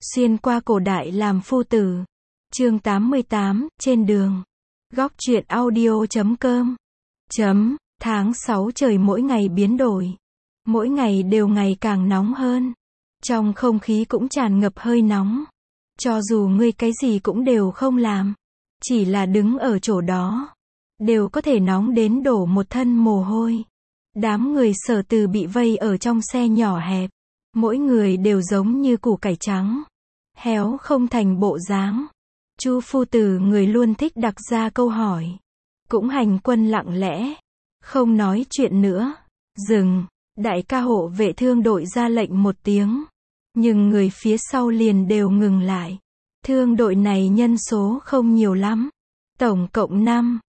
Xuyên qua cổ đại làm phu tử. Chương 88, trên đường. Góc truyện audio.com. Tháng 6 trời mỗi ngày biến đổi. Mỗi ngày đều ngày càng nóng hơn. Trong không khí cũng tràn ngập hơi nóng. Cho dù ngươi cái gì cũng đều không làm, chỉ là đứng ở chỗ đó, đều có thể nóng đến đổ một thân mồ hôi. Đám người Sở Từ bị vây ở trong xe nhỏ hẹp. Mỗi người đều giống như củ cải trắng, héo không thành bộ dáng. Chu phu tử người luôn thích đặt ra câu hỏi, cũng hành quân lặng lẽ, không nói chuyện nữa. Dừng. Đại ca hộ vệ thương đội ra lệnh một tiếng, nhưng người phía sau liền đều ngừng lại. Thương đội này nhân số không nhiều lắm, tổng cộng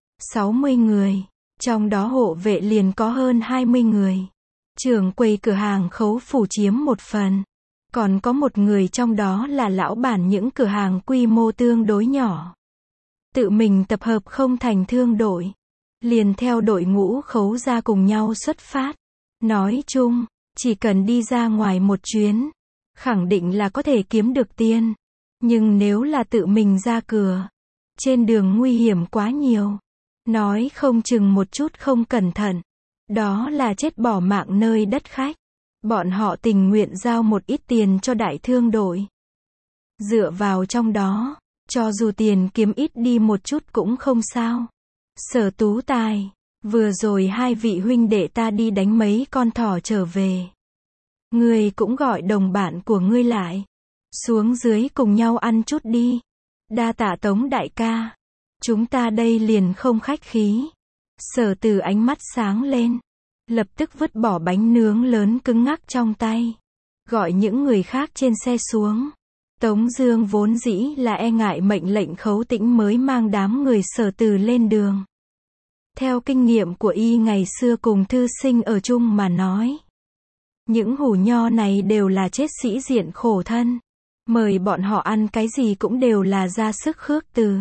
60 người, trong đó hộ vệ liền có hơn 20 người. Trưởng quầy cửa hàng Khấu Phủ chiếm một phần, còn có một người trong đó là lão bản những cửa hàng quy mô tương đối nhỏ. Tự mình tập hợp không thành thương đội, liền theo đội ngũ Khấu ra cùng nhau xuất phát. Nói chung, chỉ cần đi ra ngoài một chuyến, khẳng định là có thể kiếm được tiền. Nhưng nếu là tự mình ra cửa, trên đường nguy hiểm quá nhiều. Nói không chừng một chút không cẩn thận, đó là chết bỏ mạng nơi đất khách. Bọn họ tình nguyện giao một ít tiền cho đại thương đội. Dựa vào trong đó, cho dù tiền kiếm ít đi một chút cũng không sao. Sở Tú Tài, vừa rồi hai vị huynh đệ ta đi đánh mấy con thỏ trở về. Ngươi cũng gọi đồng bạn của ngươi lại, xuống dưới cùng nhau ăn chút đi. Đa tạ Tống đại ca, chúng ta đây liền không khách khí. Sở Từ ánh mắt sáng lên, lập tức vứt bỏ bánh nướng lớn cứng ngắc trong tay, gọi những người khác trên xe xuống. Tống Dương vốn dĩ là e ngại mệnh lệnh Khấu Tĩnh mới mang đám người Sở Từ lên đường. Theo kinh nghiệm của y ngày xưa cùng thư sinh ở chung mà nói, những hủ nho này đều là chết sĩ diện khổ thân, mời bọn họ ăn cái gì cũng đều là ra sức khước từ.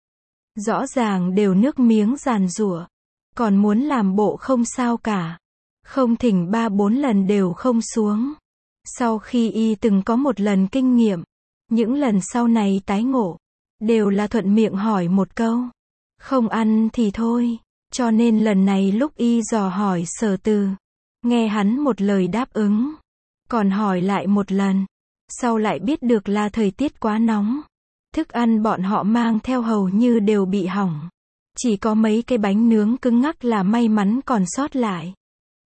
Rõ ràng đều nước miếng giàn giụa, còn muốn làm bộ không sao cả, không thỉnh 3-4 lần đều không xuống. Sau khi y từng có một lần kinh nghiệm, những lần sau này tái ngộ, đều là thuận miệng hỏi một câu, không ăn thì thôi. Cho nên lần này lúc y dò hỏi Sở Từ, nghe hắn một lời đáp ứng, còn hỏi lại một lần, sau lại biết được là thời tiết quá nóng, thức ăn bọn họ mang theo hầu như đều bị hỏng, chỉ có mấy cái bánh nướng cứng ngắc là may mắn còn sót lại.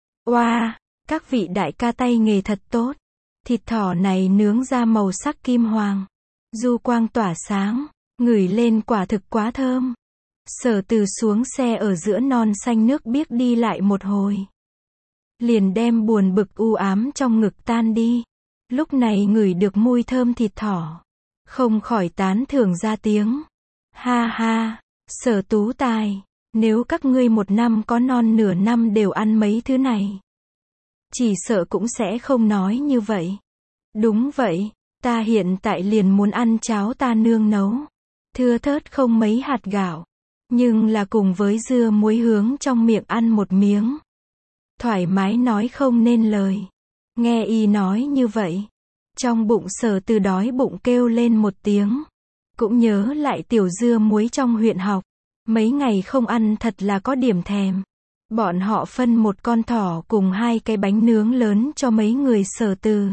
Oa, các vị đại ca tay nghề thật tốt, thịt thỏ này nướng ra màu sắc kim hoàng, du quang tỏa sáng, ngửi lên quả thực quá thơm. Sở Từ xuống xe ở giữa non xanh nước biếc đi lại một hồi, liền đem buồn bực u ám trong ngực tan đi. Lúc này ngửi được mùi thơm thịt thỏ, không khỏi tán thưởng ra tiếng. Ha ha, Sở Tú Tài, nếu các ngươi một năm có non nửa năm đều ăn mấy thứ này, chỉ sợ cũng sẽ không nói như vậy. Đúng vậy, ta hiện tại liền muốn ăn cháo ta nương nấu, thưa thớt không mấy hạt gạo, nhưng là cùng với dưa muối hướng trong miệng ăn một miếng, thoải mái nói không nên lời. Nghe y nói như vậy, trong bụng Sở Từ đói bụng kêu lên một tiếng, cũng nhớ lại tiểu dưa muối trong huyện học, mấy ngày không ăn thật là có điểm thèm. Bọn họ phân một con thỏ cùng 2 cái bánh nướng lớn cho mấy người Sở Từ.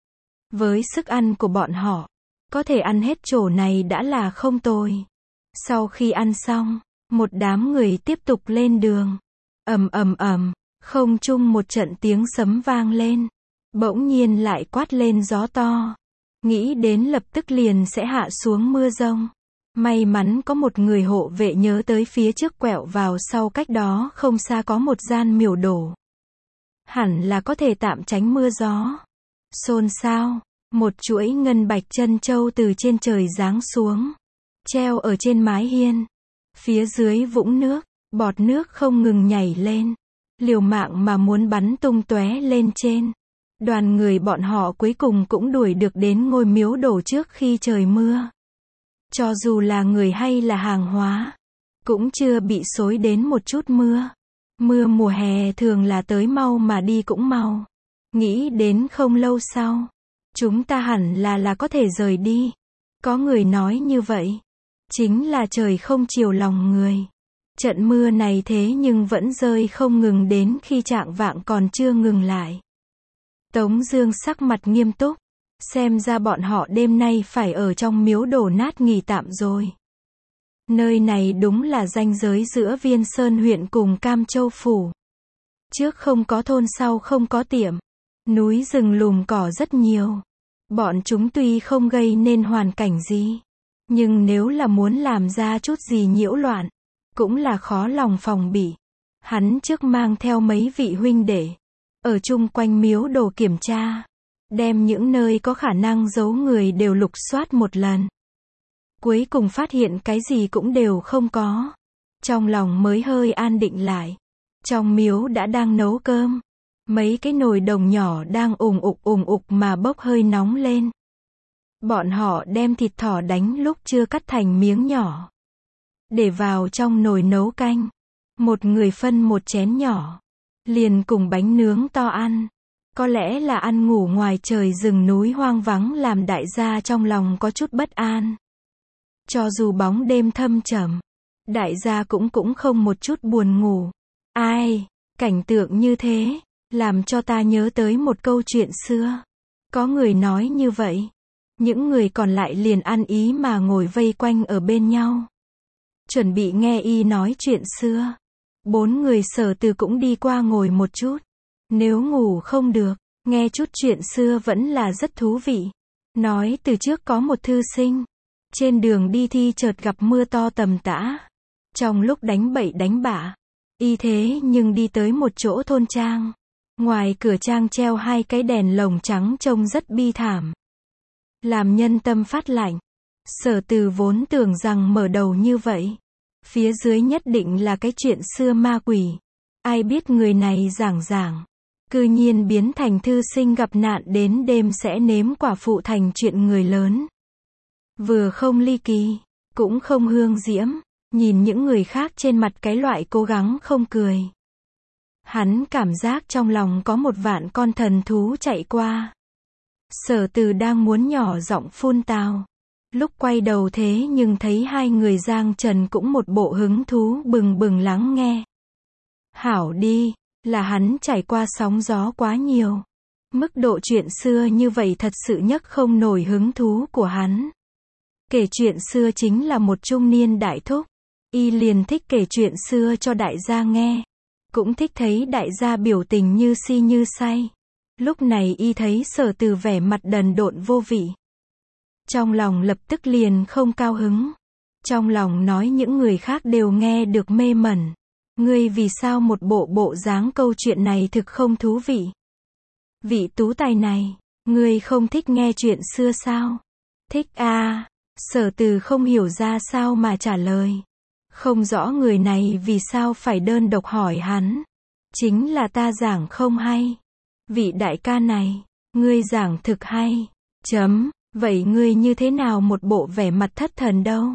Với sức ăn của bọn họ, có thể ăn hết chỗ này đã là không tồi. Sau khi ăn xong, một đám người tiếp tục lên đường. Ầm ầm ầm, không trung một trận tiếng sấm vang lên, bỗng nhiên lại quát lên gió to, nghĩ đến lập tức liền sẽ hạ xuống mưa giông. May mắn có một người hộ vệ nhớ tới phía trước quẹo vào sau cách đó không xa có một gian miểu đổ, hẳn là có thể tạm tránh mưa gió. Xôn xao, một chuỗi ngân bạch chân châu từ trên trời giáng xuống, treo ở trên mái hiên. Phía dưới vũng nước, bọt nước không ngừng nhảy lên, liều mạng mà muốn bắn tung tóe lên trên. Đoàn người bọn họ cuối cùng cũng đuổi được đến ngôi miếu đổ trước khi trời mưa. Cho dù là người hay là hàng hóa, cũng chưa bị xối đến một chút mưa. Mưa mùa hè thường là tới mau mà đi cũng mau. Nghĩ đến không lâu sau, Chúng ta hẳn là có thể rời đi. Có người nói như vậy. Chính là trời không chiều lòng người. Trận mưa này thế nhưng vẫn rơi không ngừng đến khi chạng vạng còn chưa ngừng lại. Tống Dương sắc mặt nghiêm túc. Xem ra bọn họ đêm nay phải ở trong miếu đổ nát nghỉ tạm rồi. Nơi này đúng là ranh giới giữa Viên Sơn huyện cùng Cam Châu phủ. Trước không có thôn, sau không có tiệm. Núi rừng lùm cỏ rất nhiều. Bọn chúng tuy không gây nên hoàn cảnh gì, nhưng nếu là muốn làm ra chút gì nhiễu loạn, cũng là khó lòng phòng bị. Hắn trước mang theo mấy vị huynh đệ, ở chung quanh miếu đồ kiểm tra, đem những nơi có khả năng giấu người đều lục soát một lần. Cuối cùng phát hiện cái gì cũng đều không có. Trong lòng mới hơi an định lại. Trong miếu đã đang nấu cơm. Mấy cái nồi đồng nhỏ đang ùng ục mà bốc hơi nóng lên. Bọn họ đem thịt thỏ đánh lúc chưa cắt thành miếng nhỏ, để vào trong nồi nấu canh. Một người phân một chén nhỏ, liền cùng bánh nướng to ăn. Có lẽ là ăn ngủ ngoài trời rừng núi hoang vắng làm đại gia trong lòng có chút bất an. Cho dù bóng đêm thâm trầm, đại gia cũng không một chút buồn ngủ. Ai, cảnh tượng như thế, làm cho ta nhớ tới một câu chuyện xưa. Có người nói như vậy. Những người còn lại liền ăn ý mà ngồi vây quanh ở bên nhau, chuẩn bị nghe y nói chuyện xưa. 4 người Sở Từ cũng đi qua ngồi một chút. Nếu ngủ không được, nghe chút chuyện xưa vẫn là rất thú vị. Nói từ trước có một thư sinh, trên đường đi thi chợt gặp mưa to tầm tã. Trong lúc đánh bậy đánh bạ, y thế nhưng đi tới một chỗ thôn trang. Ngoài cửa trang treo 2 cái đèn lồng trắng trông rất bi thảm, làm nhân tâm phát lạnh. Sở Từ vốn tưởng rằng mở đầu như vậy, phía dưới nhất định là cái chuyện xưa ma quỷ. Ai biết người này giảng, cư nhiên biến thành thư sinh gặp nạn đến đêm sẽ nếm quả phụ thành chuyện người lớn. Vừa không ly kỳ, cũng không hương diễm, nhìn những người khác trên mặt cái loại cố gắng không cười. Hắn cảm giác trong lòng có một vạn con thần thú chạy qua. Sở Từ đang muốn nhỏ giọng phun tào. Lúc quay đầu thế nhưng thấy 2 người Giang Trần cũng một bộ hứng thú bừng bừng lắng nghe. Hảo đi, là hắn trải qua sóng gió quá nhiều. Mức độ chuyện xưa như vậy thật sự nhấc không nổi hứng thú của hắn. Kể chuyện xưa chính là một trung niên đại thúc. Y liền thích kể chuyện xưa cho đại gia nghe. Cũng thích thấy đại gia biểu tình như si như say. Lúc này y thấy Sở Từ vẻ mặt đần độn vô vị, trong lòng lập tức liền không cao hứng. Trong lòng nói những người khác đều nghe được mê mẩn. Ngươi vì sao một bộ dáng câu chuyện này thực không thú vị? Vị tú tài này, ngươi không thích nghe chuyện xưa sao? Thích à? Sở Từ không hiểu ra sao mà trả lời. Không rõ người này vì sao phải đơn độc hỏi hắn. Chính là ta giảng không hay. Vị đại ca này, ngươi giảng thực hay. Vậy ngươi như thế nào một bộ vẻ mặt thất thần đâu?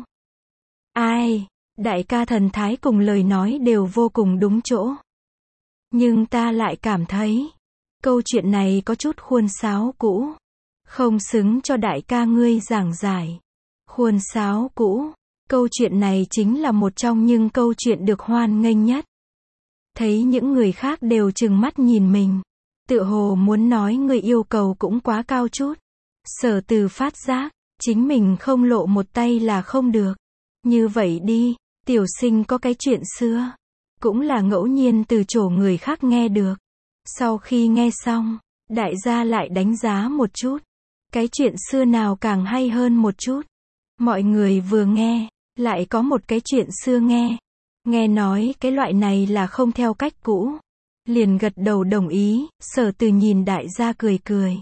Ai, đại ca thần thái cùng lời nói đều vô cùng đúng chỗ. Nhưng ta lại cảm thấy, câu chuyện này có chút khuôn sáo cũ. Không xứng cho đại ca ngươi giảng giải. Khuôn sáo cũ, câu chuyện này chính là một trong những câu chuyện được hoan nghênh nhất. Thấy những người khác đều trừng mắt nhìn mình, tựa hồ muốn nói người yêu cầu cũng quá cao chút. Sở Từ phát giác, chính mình không lộ một tay là không được. Như vậy đi, tiểu sinh có cái chuyện xưa, cũng là ngẫu nhiên từ chỗ người khác nghe được. Sau khi nghe xong, đại gia lại đánh giá một chút. Cái chuyện xưa nào càng hay hơn một chút. Mọi người vừa nghe, lại có một cái chuyện xưa nghe. Nghe nói cái loại này là không theo cách cũ. Liền gật đầu đồng ý. Sở Từ nhìn đại gia cười cười.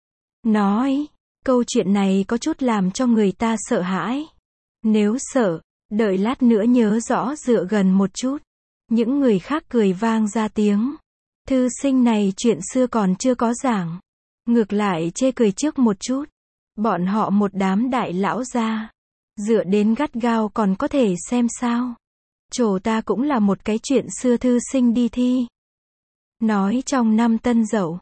Nói, câu chuyện này có chút làm cho người ta sợ hãi. Nếu sợ, đợi lát nữa nhớ rõ dựa gần một chút. Những người khác cười vang ra tiếng. Thư sinh này chuyện xưa còn chưa có giảng. Ngược lại chê cười trước một chút. Bọn họ một đám đại lão gia, dựa đến gắt gao còn có thể xem sao. Chỗ ta cũng là một cái chuyện xưa thư sinh đi thi. Nói trong năm Tân Dậu,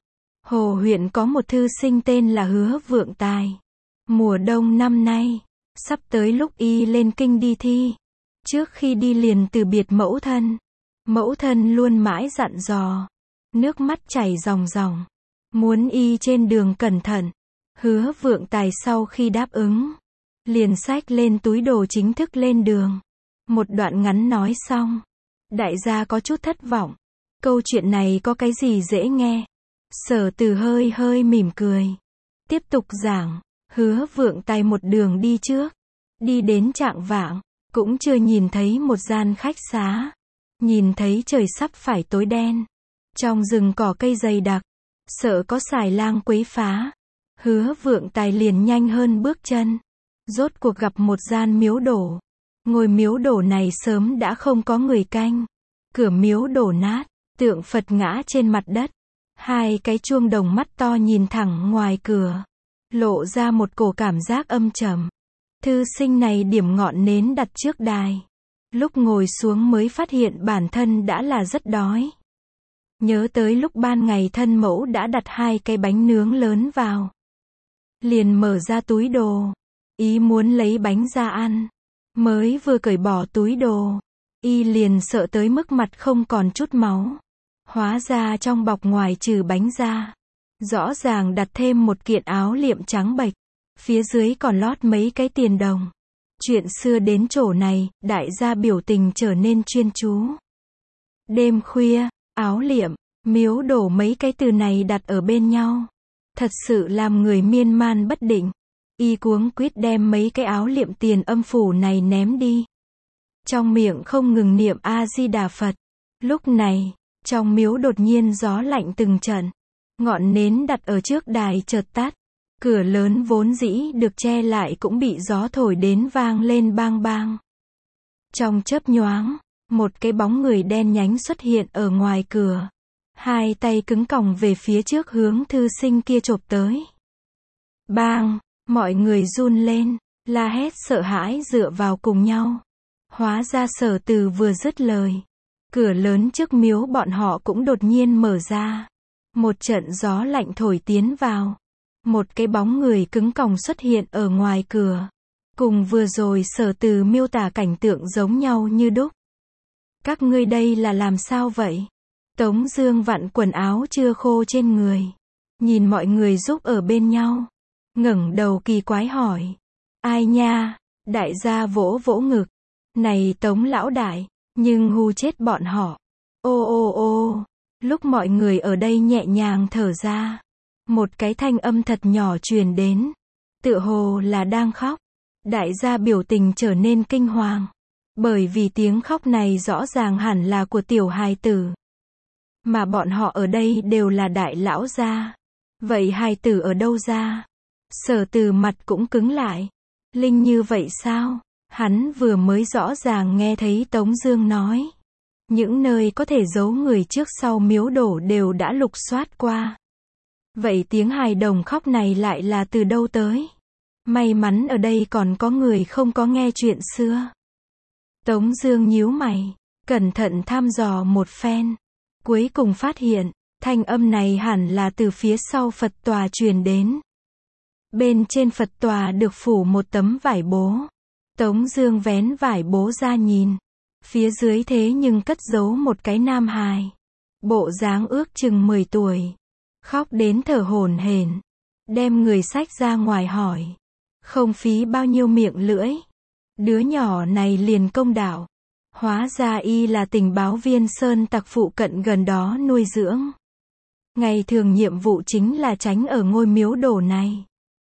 Hồ huyện có một thư sinh tên là Hứa Vượng Tài. Mùa đông năm nay, sắp tới lúc y lên kinh đi thi. Trước khi đi liền từ biệt mẫu thân. Mẫu thân luôn mãi dặn dò. Nước mắt chảy ròng ròng. Muốn y trên đường cẩn thận. Hứa Vượng Tài sau khi đáp ứng, liền xách lên túi đồ chính thức lên đường. Một đoạn ngắn nói xong, đại gia có chút thất vọng. Câu chuyện này có cái gì dễ nghe? Sở Từ hơi hơi mỉm cười. Tiếp tục giảng, Hứa Vượng Tài một đường đi trước. Đi đến chạng vạng, cũng chưa nhìn thấy một gian khách xá. Nhìn thấy trời sắp phải tối đen. Trong rừng cỏ cây dày đặc, sợ có xài lang quấy phá. Hứa Vượng Tài liền nhanh hơn bước chân. Rốt cuộc gặp một gian miếu đổ. Ngôi miếu đổ này sớm đã không có người canh. Cửa miếu đổ nát, tượng Phật ngã trên mặt đất. Hai cái chuông đồng mắt to nhìn thẳng ngoài cửa, lộ ra một cổ cảm giác âm trầm. Thư sinh này điểm ngọn nến đặt trước đài. Lúc ngồi xuống mới phát hiện bản thân đã là rất đói. Nhớ tới lúc ban ngày thân mẫu đã đặt hai cái bánh nướng lớn vào. Liền mở ra túi đồ, ý muốn lấy bánh ra ăn. Mới vừa cởi bỏ túi đồ, y liền sợ tới mức mặt không còn chút máu. Hóa ra trong bọc ngoài trừ bánh ra, rõ ràng đặt thêm một kiện áo liệm trắng bệch. Phía dưới còn lót mấy cái tiền đồng. Chuyện xưa đến chỗ này, đại gia biểu tình trở nên chuyên chú. Đêm khuya, áo liệm, miếu đổ mấy cái từ này đặt ở bên nhau. Thật sự làm người miên man bất định. Y cuống quýt đem mấy cái áo liệm tiền âm phủ này ném đi. Trong miệng không ngừng niệm A-di-đà Phật. Lúc này, trong miếu đột nhiên gió lạnh từng trận. Ngọn nến đặt ở trước đài chợt tắt. Cửa lớn vốn dĩ được che lại cũng bị gió thổi đến vang lên bang bang. Trong chớp nhoáng, một cái bóng người đen nhánh xuất hiện ở ngoài cửa. Hai tay cứng còng về phía trước hướng thư sinh kia chộp tới. Bang! Mọi người run lên, la hét sợ hãi dựa vào cùng nhau. Hóa ra Sở Từ vừa dứt lời. Cửa lớn trước miếu bọn họ cũng đột nhiên mở ra. Một trận gió lạnh thổi tiến vào. Một cái bóng người cứng còng xuất hiện ở ngoài cửa. Cùng vừa rồi Sở Từ miêu tả cảnh tượng giống nhau như đúc. Các ngươi đây là làm sao vậy? Tống Dương vặn quần áo chưa khô trên người. Nhìn mọi người giúp ở bên nhau. Ngẩng đầu kỳ quái hỏi. Ai nha? Đại gia vỗ vỗ ngực. Này Tống lão đại, nhưng hù chết bọn họ. Ô ô ô. Lúc mọi người ở đây nhẹ nhàng thở ra. Một cái thanh âm thật nhỏ truyền đến. Tựa hồ là đang khóc. Đại gia biểu tình trở nên kinh hoàng. Bởi vì tiếng khóc này rõ ràng hẳn là của tiểu hài tử. Mà bọn họ ở đây đều là đại lão gia. Vậy hài tử ở đâu ra? Sở Từ mặt cũng cứng lại. Linh như vậy sao? Hắn vừa mới rõ ràng nghe thấy Tống Dương nói. Những nơi có thể giấu người trước sau miếu đổ đều đã lục soát qua. Vậy tiếng hài đồng khóc này lại là từ đâu tới? May mắn ở đây còn có người không có nghe chuyện xưa. Tống Dương nhíu mày, cẩn thận thăm dò một phen. Cuối cùng phát hiện, thanh âm này hẳn là từ phía sau Phật tòa truyền đến. Bên trên Phật tòa được phủ một tấm vải bố. Tống Dương vén vải bố ra nhìn. Phía dưới thế nhưng cất giấu một cái nam hài. Bộ dáng ước chừng 10 tuổi. Khóc đến thở hổn hển. Đem người xách ra ngoài hỏi. Không phí bao nhiêu miệng lưỡi. Đứa nhỏ này liền công đạo. Hóa ra y là tình báo viên sơn tặc phụ cận gần đó nuôi dưỡng. Ngày thường nhiệm vụ chính là tránh ở ngôi miếu đổ này.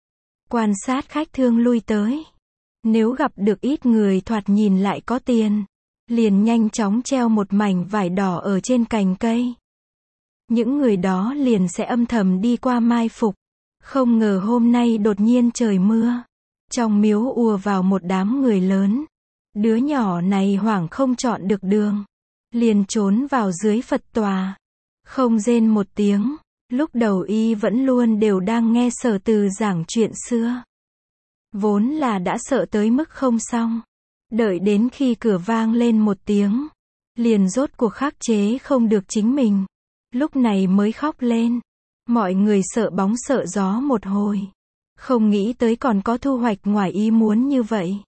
Quan sát khách thương lui tới. Nếu gặp được ít người thoạt nhìn lại có tiền, liền nhanh chóng treo một mảnh vải đỏ ở trên cành cây. Những người đó liền sẽ âm thầm đi qua mai phục. Không ngờ hôm nay đột nhiên trời mưa. Trong miếu ùa vào một đám người lớn. Đứa nhỏ này hoảng không chọn được đường. Liền trốn vào dưới Phật tòa. Không rên một tiếng. Lúc đầu y vẫn luôn đều đang nghe Sở Từ giảng chuyện xưa. Vốn là đã sợ tới mức không xong. Đợi đến khi cửa vang lên một tiếng. Liền rốt cuộc khắc chế không được chính mình. Lúc này mới khóc lên. Mọi người sợ bóng sợ gió một hồi. Không nghĩ tới còn có thu hoạch ngoài ý muốn như vậy.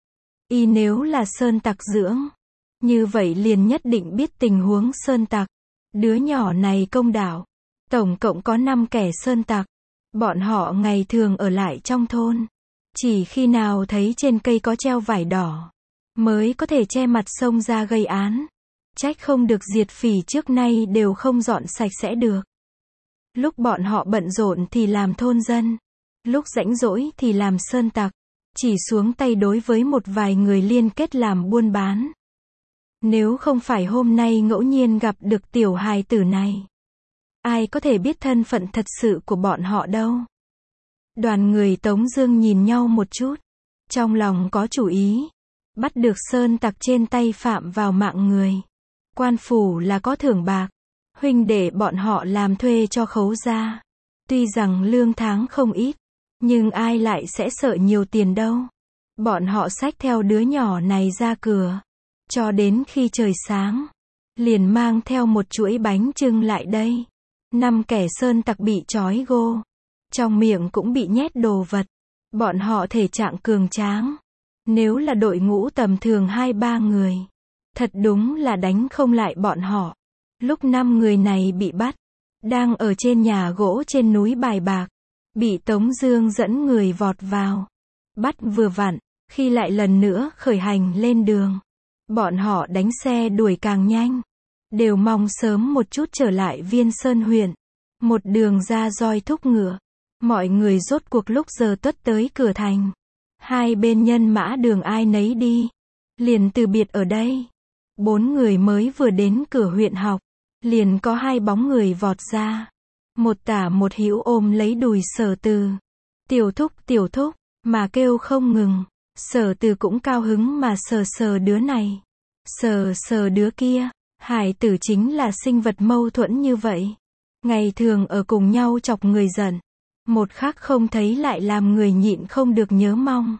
Y nếu là sơn tặc dưỡng, như vậy liền nhất định biết tình huống sơn tặc. Đứa nhỏ này công đạo. Tổng cộng có 5 kẻ sơn tặc. Bọn họ ngày thường ở lại trong thôn. Chỉ khi nào thấy trên cây có treo vải đỏ, mới có thể che mặt xông ra gây án. Trách không được diệt phỉ trước nay đều không dọn sạch sẽ được. Lúc bọn họ bận rộn thì làm thôn dân. Lúc rảnh rỗi thì làm sơn tặc. Chỉ xuống tay đối với một vài người liên kết làm buôn bán. Nếu không phải hôm nay ngẫu nhiên gặp được tiểu hài tử này, ai có thể biết thân phận thật sự của bọn họ đâu. Đoàn người Tống Dương nhìn nhau một chút, trong lòng có chủ ý. Bắt được sơn tặc trên tay phạm vào mạng người, quan phủ là có thưởng bạc. Huynh đệ bọn họ làm thuê cho Khấu gia. Tuy rằng lương tháng không ít, nhưng ai lại sẽ sợ nhiều tiền đâu. Bọn họ xách theo đứa nhỏ này ra cửa, cho đến khi trời sáng, liền mang theo một chuỗi bánh chưng lại đây. 5 kẻ sơn tặc bị trói gô, trong miệng cũng bị nhét đồ vật. Bọn họ thể trạng cường tráng. Nếu là đội ngũ tầm thường 2-3 người, thật đúng là đánh không lại bọn họ. Lúc 5 người này bị bắt, đang ở trên nhà gỗ trên núi Bài Bạc, bị Tống Dương dẫn người vọt vào, bắt vừa vặn, khi lại lần nữa khởi hành lên đường. Bọn họ đánh xe đuổi càng nhanh, đều mong sớm một chút trở lại Viên Sơn huyện. Một đường ra roi thúc ngựa, mọi người rốt cuộc lúc giờ tuất tới cửa thành. Hai bên nhân mã đường ai nấy đi, liền từ biệt ở đây. 4 người mới vừa đến cửa huyện học, liền có 2 bóng người vọt ra. Một tả một hữu ôm lấy đùi Sở Từ. Tiểu thúc, mà kêu không ngừng. Sở Từ cũng cao hứng mà sờ sờ đứa này, sờ sờ đứa kia. Hải tử chính là sinh vật mâu thuẫn như vậy. Ngày thường ở cùng nhau chọc người giận, một khắc không thấy lại làm người nhịn không được nhớ mong.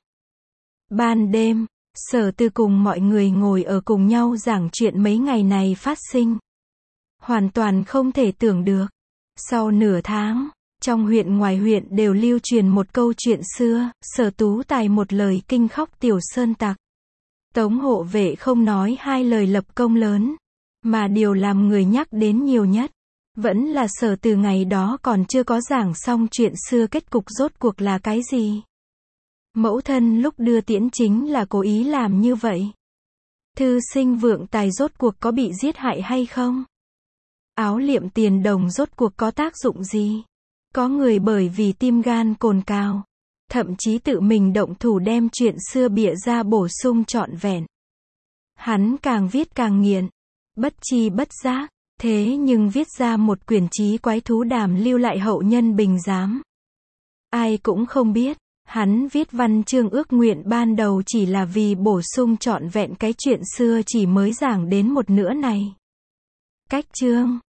Ban đêm, Sở Từ cùng mọi người ngồi ở cùng nhau giảng chuyện mấy ngày này phát sinh. Hoàn toàn không thể tưởng được. Sau nửa tháng, trong huyện ngoài huyện đều lưu truyền một câu chuyện xưa. Sở Tú Tài một lời kinh khóc tiểu sơn tặc. Tống hộ vệ không nói 2 lời lập công lớn, mà điều làm người nhắc đến nhiều nhất, vẫn là Sở Từ ngày đó còn chưa có giảng xong chuyện xưa kết cục rốt cuộc là cái gì. Mẫu thân lúc đưa tiễn chính là cố ý làm như vậy. Thư sinh Vượng Tài rốt cuộc có bị giết hại hay không? Áo liệm tiền đồng rốt cuộc có tác dụng gì? Có người bởi vì tim gan cồn cào, thậm chí tự mình động thủ đem chuyện xưa bịa ra bổ sung trọn vẹn. Hắn càng viết càng nghiện, bất chi bất giác, thế nhưng viết ra một quyển chí quái thú đàm lưu lại hậu nhân bình giám. Ai cũng không biết, hắn viết văn chương ước nguyện ban đầu chỉ là vì bổ sung trọn vẹn cái chuyện xưa chỉ mới giảng đến một nửa này. Cách chương